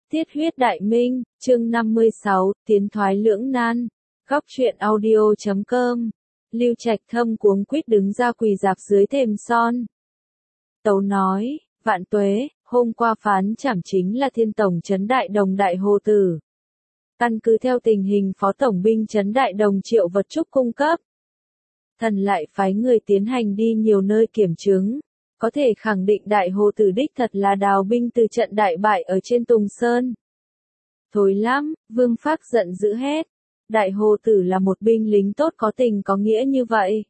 Tiết huyết đại minh, chương 56, tiến thoái lưỡng nan. Góc truyện audio.com. Lưu Trạch Thâm cuống quýt đứng ra quỳ dạp dưới thềm son. Tấu nói, vạn tuế, hôm qua phán trảm chính là Thiên Tổng Trấn Đại Đồng Đại Hồ Tử. Căn cứ theo tình hình Phó Tổng binh Trấn Đại Đồng Triệu Vật Trúc cung cấp, thần lại phái người tiến hành đi nhiều nơi kiểm chứng, có thể khẳng định Đại Hồ Tử đích thật là đào binh từ trận đại bại ở trên Tùng Sơn. Thối lắm, Vương Phác giận dữ hét. Đại Hồ Tử là một binh lính tốt có tình có nghĩa như vậy.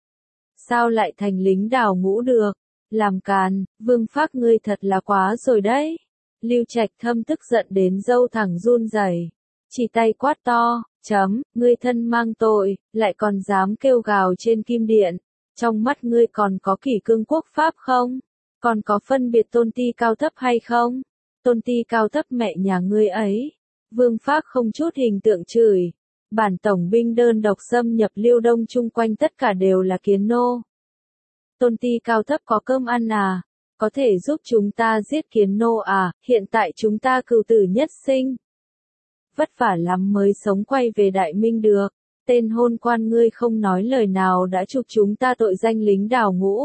Sao lại thành lính đào ngũ được? Làm càn, Vương Phác ngươi thật là quá rồi đấy. Lưu Trạch Thâm tức giận đến râu thẳng run rẩy, chỉ tay quát to, ngươi thân mang tội, lại còn dám kêu gào trên kim điện. Trong mắt ngươi còn có kỷ cương quốc pháp không? Còn có phân biệt tôn ti cao thấp hay không? Tôn ti cao thấp mẹ nhà ngươi ấy. Vương Phác không chút hình tượng chửi. Bản tổng binh đơn độc xâm nhập Liêu Đông chung quanh tất cả đều là kiến nô. Tôn ti cao thấp có cơm ăn à? Có thể giúp chúng ta giết kiến nô à? Hiện tại chúng ta cừu tử nhất sinh. Vất vả lắm mới sống quay về Đại Minh được. Tên hôn quan ngươi không nói lời nào đã chụp chúng ta tội danh lính đào ngũ.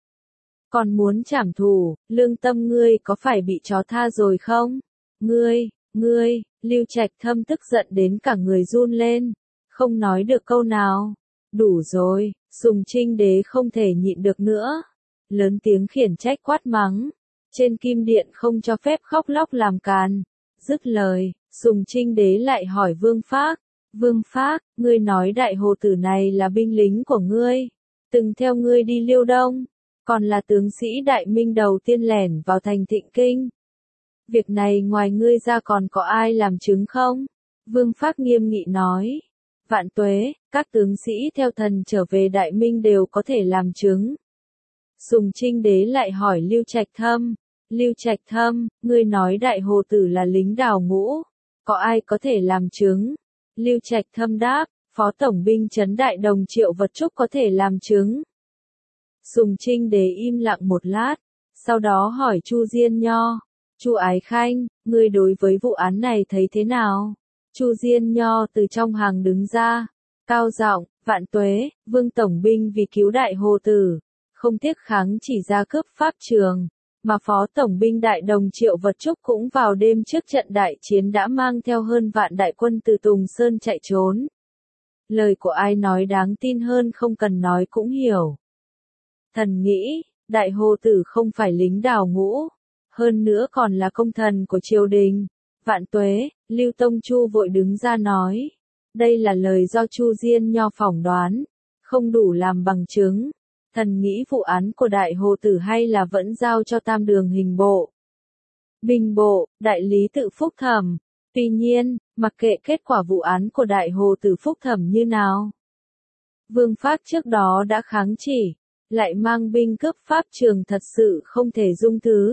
Còn muốn trảm thù, lương tâm ngươi có phải bị chó tha rồi không? Ngươi, Lưu Trạch Thâm tức giận đến cả người run lên, không nói được câu nào. Đủ rồi, Sùng Trinh Đế không thể nhịn được nữa. Lớn tiếng khiển trách quát mắng. Trên kim điện không cho phép khóc lóc làm càn. Dứt lời, Sùng Trinh Đế lại hỏi Vương Phác. Vương Phác, ngươi nói Đại Hồ Tử này là binh lính của ngươi, từng theo ngươi đi Liêu Đông, còn là tướng sĩ Đại Minh đầu tiên lẻn vào thành Thịnh Kinh. Việc này ngoài ngươi ra còn có ai làm chứng không? Vương Phác nghiêm nghị nói. Vạn tuế, các tướng sĩ theo thần trở về Đại Minh đều có thể làm chứng. Sùng Trinh Đế lại hỏi Lưu Trạch Thâm. Lưu Trạch Thâm, ngươi nói Đại Hồ Tử là lính đào ngũ, có ai có thể làm chứng? Lưu Trạch Thâm đáp, Phó Tổng binh Trấn Đại Đồng Triệu Vật Trúc có thể làm chứng. Sùng Trinh Đế im lặng một lát, sau đó hỏi Chu Diên Nho. Chu Ái Khanh, ngươi đối với vụ án này thấy thế nào? Chu Diên Nho từ trong hàng đứng ra, cao giọng, vạn tuế, Vương Tổng binh vì cứu Đại Hồ Tử, không tiếc kháng chỉ ra cướp pháp trường. Mà Phó Tổng binh Đại Đồng Triệu Vật Trúc cũng vào đêm trước trận đại chiến đã mang theo hơn vạn đại quân từ Tùng Sơn chạy trốn. Lời của ai nói đáng tin hơn không cần nói cũng hiểu. Thần nghĩ, Đại Hồ Tử không phải lính đào ngũ, hơn nữa còn là công thần của triều đình. Vạn tuế, Lưu Tông Chu vội đứng ra nói. Đây là lời do Chu Diên Nho phỏng đoán, không đủ làm bằng chứng. Thần nghĩ vụ án của Đại Hồ Tử hay là vẫn giao cho Tam Đường Hình Bộ, Binh Bộ, Đại lý tự phúc thẩm. Tuy nhiên, mặc kệ kết quả vụ án của Đại Hồ Tử phúc thẩm như nào, Vương Phác trước đó đã kháng chỉ, lại mang binh cướp pháp trường thật sự không thể dung thứ.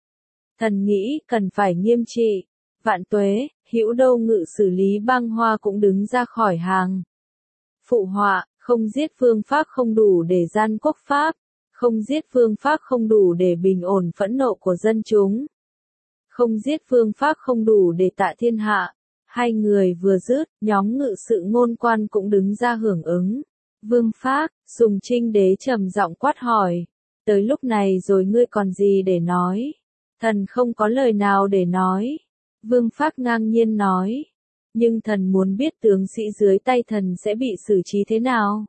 Thần nghĩ cần phải nghiêm trị. Vạn tuế, Hữu Đô Ngự xử Lý Băng Hoa cũng đứng ra khỏi hàng. Phụ họa, không giết Vương Phác không đủ để gian quốc pháp, không giết Vương Phác không đủ để bình ổn phẫn nộ của dân chúng, không giết Vương Phác không đủ để tạ thiên hạ. Hai người vừa dứt, nhóm ngự sự ngôn quan cũng đứng ra hưởng ứng. Vương Phác, Sùng Trinh Đế trầm giọng quát hỏi. Tới lúc này rồi ngươi còn gì để nói? Thần không có lời nào để nói. Vương Phác ngang nhiên nói. Nhưng thần muốn biết tướng sĩ dưới tay thần sẽ bị xử trí thế nào?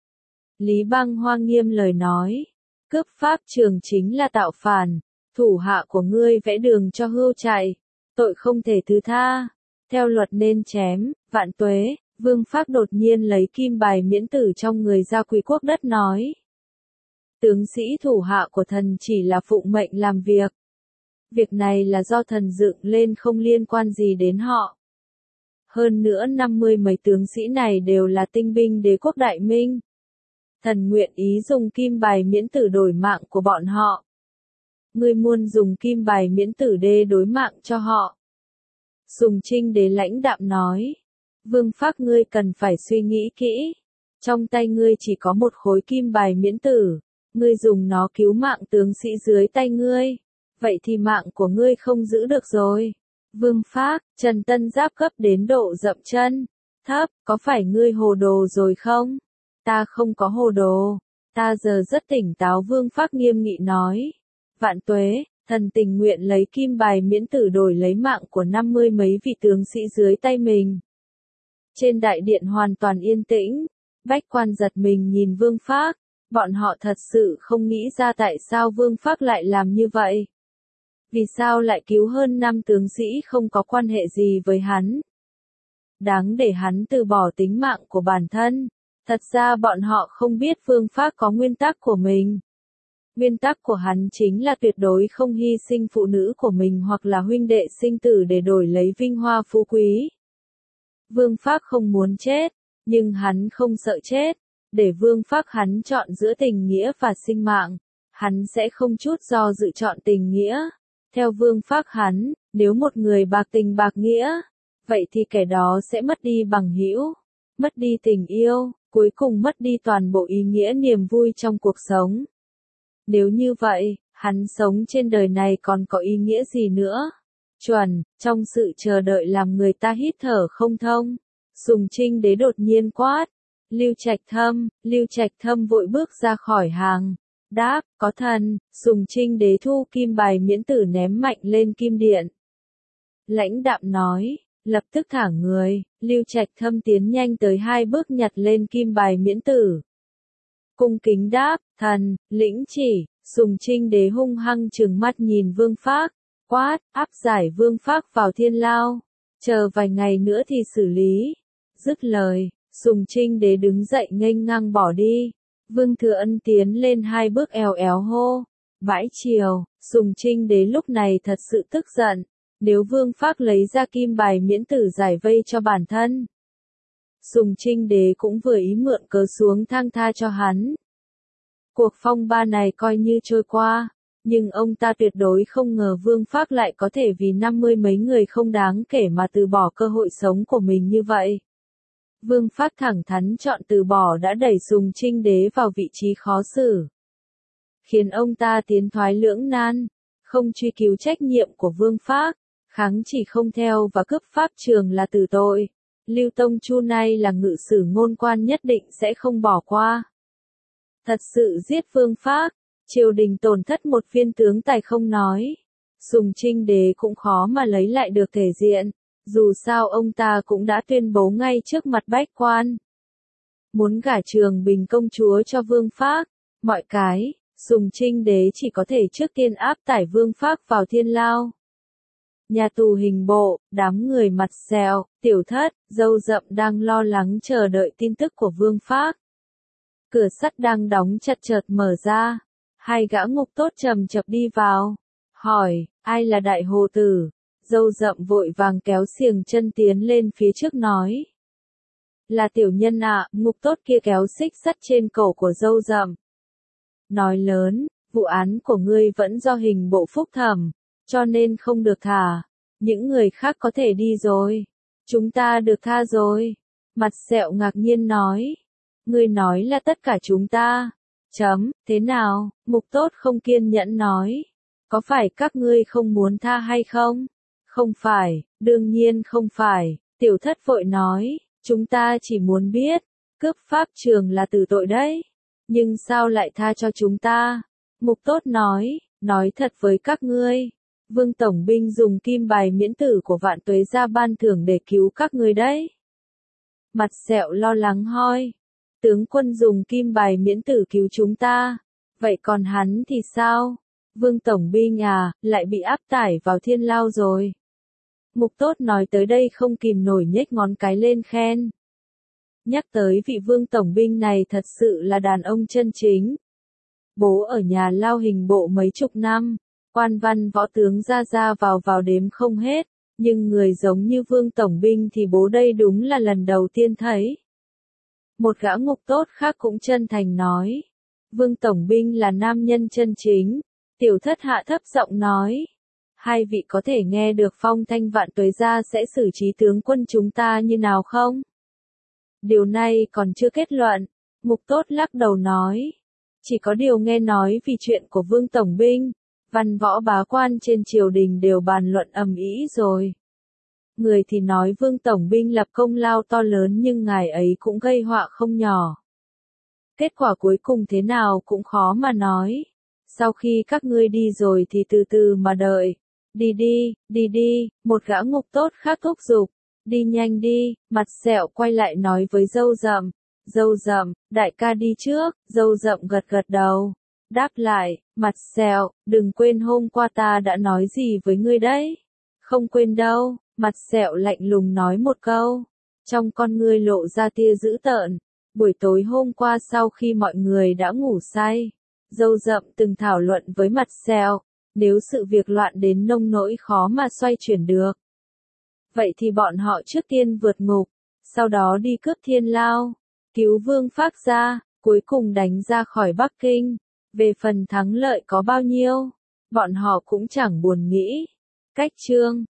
Lý Băng Hoa nghiêm lời nói. Cướp pháp trường chính là tạo phản. Thủ hạ của ngươi vẽ đường cho hươu chạy. Tội không thể thứ tha. Theo luật nên chém. Vạn tuế, Vương Phác đột nhiên lấy kim bài miễn tử trong người ra Quý Quốc Đất nói. Tướng sĩ thủ hạ của thần chỉ là phụng mệnh làm việc. Việc này là do thần dựng lên không liên quan gì đến họ. Hơn nữa 50 mấy tướng sĩ này đều là tinh binh đế quốc Đại Minh. Thần nguyện ý dùng kim bài miễn tử đổi mạng của bọn họ. Ngươi muốn dùng kim bài miễn tử để đối mạng cho họ. Sùng Trinh Đế lãnh đạm nói. Vương Phác ngươi cần phải suy nghĩ kỹ. Trong tay ngươi chỉ có một khối kim bài miễn tử. Ngươi dùng nó cứu mạng tướng sĩ dưới tay ngươi. Vậy thì mạng của ngươi không giữ được rồi. Vương Phác, Trần Tân Giáp gấp đến độ dậm chân. Thấp, có phải ngươi hồ đồ rồi không? Ta không có hồ đồ. Ta giờ rất tỉnh táo, Vương Phác nghiêm nghị nói. Vạn tuế, thần tình nguyện lấy kim bài miễn tử đổi lấy mạng của 50 mấy vị tướng sĩ dưới tay mình. Trên đại điện hoàn toàn yên tĩnh. Bách quan giật mình nhìn Vương Phác. Bọn họ thật sự không nghĩ ra tại sao Vương Phác lại làm như vậy. Vì sao lại cứu hơn 5 tướng sĩ không có quan hệ gì với hắn? Đáng để hắn từ bỏ tính mạng của bản thân. Thật ra bọn họ không biết Vương Phác có nguyên tắc của mình. Nguyên tắc của hắn chính là tuyệt đối không hy sinh phụ nữ của mình hoặc là huynh đệ sinh tử để đổi lấy vinh hoa phú quý. Vương Phác không muốn chết, nhưng hắn không sợ chết. Để Vương Phác hắn chọn giữa tình nghĩa và sinh mạng, hắn sẽ không chút do dự chọn tình nghĩa. Theo Vương Phác hắn, nếu một người bạc tình bạc nghĩa, vậy thì kẻ đó sẽ mất đi bằng hữu, mất đi tình yêu, cuối cùng mất đi toàn bộ ý nghĩa niềm vui trong cuộc sống. Nếu như vậy, hắn sống trên đời này còn có ý nghĩa gì nữa? Chuẩn, trong sự chờ đợi làm người ta hít thở không thông, Sùng Trinh Đế đột nhiên quát. Lưu Trạch Thâm vội bước ra khỏi hàng. Đáp, có thần. Sùng Trinh Đế thu kim bài miễn tử ném mạnh lên kim điện. Lãnh đạm nói, lập tức thả người. Lưu Trạch Thâm tiến nhanh tới 2 bước nhặt lên kim bài miễn tử. Cung kính đáp, thần, lĩnh chỉ. Sùng Trinh Đế hung hăng trừng mắt nhìn Vương Phác, quát, áp giải Vương Phác vào thiên lao. Chờ vài ngày nữa thì xử lý. Dứt lời, Sùng Trinh Đế đứng dậy nghênh ngang bỏ đi. Vương Thừa Ân tiến lên 2 bước èo éo hô. Bãi triều, Sùng Trinh Đế lúc này thật sự tức giận. Nếu Vương Phác lấy ra kim bài miễn tử giải vây cho bản thân, Sùng Trinh Đế cũng vừa ý mượn cớ xuống thang tha cho hắn. Cuộc phong ba này coi như trôi qua, nhưng ông ta tuyệt đối không ngờ Vương Phác lại có thể vì 50 mấy người không đáng kể mà từ bỏ cơ hội sống của mình như vậy. Vương Phác thẳng thắn chọn từ bỏ đã đẩy Sùng Trinh Đế vào vị trí khó xử, khiến ông ta tiến thoái lưỡng nan, không truy cứu trách nhiệm của Vương Phác, kháng chỉ không theo và cướp pháp trường là tử tội. Lưu Tông Chu này là ngự sử ngôn quan nhất định sẽ không bỏ qua. Thật sự giết Vương Phác, triều đình tổn thất một viên tướng tài không nói. Sùng Trinh Đế cũng khó mà lấy lại được thể diện, dù sao ông ta cũng đã tuyên bố ngay trước mặt bách quan. Muốn gả Trường Bình công chúa cho Vương Phác, mọi cái, Sùng Trinh Đế chỉ có thể trước tiên áp tải Vương Phác vào thiên lao. Nhà tù hình bộ, đám người mặt sẹo, Tiểu Thất, Dâu Rậm đang lo lắng chờ đợi tin tức của Vương Phác. Cửa sắt đang đóng chặt chợt mở ra, 2 gã ngục tốt trầm chập đi vào, hỏi, ai là đại hồ tử? Dâu Rậm vội vàng kéo xiềng chân tiến lên phía trước nói. Là tiểu nhân ạ, ngục tốt kia kéo xích sắt trên cổ của Dâu Rậm. Nói lớn, vụ án của ngươi vẫn do hình bộ phúc thẩm, cho nên không được thả. Những người khác có thể đi rồi. Chúng ta được tha rồi. Mặt sẹo ngạc nhiên nói. Ngươi nói là tất cả chúng ta. Thế nào? Mục tốt không kiên nhẫn nói. Có phải các ngươi không muốn tha hay không? Không phải, đương nhiên không phải. Tiểu Thất vội nói. Chúng ta chỉ muốn biết. Cướp pháp trường là tử tội đấy. Nhưng sao lại tha cho chúng ta? Mục tốt nói thật với các ngươi. Vương Tổng binh dùng kim bài miễn tử của Vạn Tuế ra ban thưởng để cứu các ngươi đấy. Mặt sẹo lo lắng hoi. Tướng quân dùng kim bài miễn tử cứu chúng ta. Vậy còn hắn thì sao? Vương Tổng binh lại bị áp tải vào thiên lao rồi. Mục tốt nói tới đây không kìm nổi nhếch ngón cái lên khen. Nhắc tới vị Vương Tổng binh này thật sự là đàn ông chân chính. Bố ở nhà lao hình bộ mấy chục năm. Quan văn võ tướng ra vào đếm không hết, nhưng người giống như Vương Tổng binh thì bố đây đúng là lần đầu tiên thấy. Một gã ngục tốt khác cũng chân thành nói. Vương Tổng binh là nam nhân chân chính. Tiểu Thất hạ thấp giọng nói. 2 vị có thể nghe được phong thanh Vạn Tuế gia sẽ xử trí tướng quân chúng ta như nào không? Điều này còn chưa kết luận. Mục tốt lắc đầu nói. Chỉ có điều nghe nói vì chuyện của Vương Tổng binh. Văn võ bá quan trên triều đình đều bàn luận ầm ĩ rồi. Người thì nói Vương Tổng binh lập công lao to lớn nhưng ngài ấy cũng gây họa không nhỏ. Kết quả cuối cùng thế nào cũng khó mà nói. Sau khi các ngươi đi rồi thì từ từ mà đợi. Đi đi, một gã ngục tốt khác thúc giục. Đi nhanh đi, mặt sẹo quay lại nói với dâu rậm. Dâu rậm, đại ca đi trước, dâu rậm gật gật đầu. Đáp lại, mặt sẹo, đừng quên hôm qua ta đã nói gì với ngươi đấy. Không quên đâu, mặt sẹo lạnh lùng nói một câu. Trong con ngươi lộ ra tia dữ tợn. Buổi tối hôm qua sau khi mọi người đã ngủ say, dâu rậm từng thảo luận với mặt sẹo. Nếu sự việc loạn đến nông nỗi khó mà xoay chuyển được. Vậy thì bọn họ trước tiên vượt ngục, sau đó đi cướp Thiên Lao, cứu Vương Phác gia, cuối cùng đánh ra khỏi Bắc Kinh. Về phần thắng lợi có bao nhiêu, bọn họ cũng chẳng buồn nghĩ. Cách chương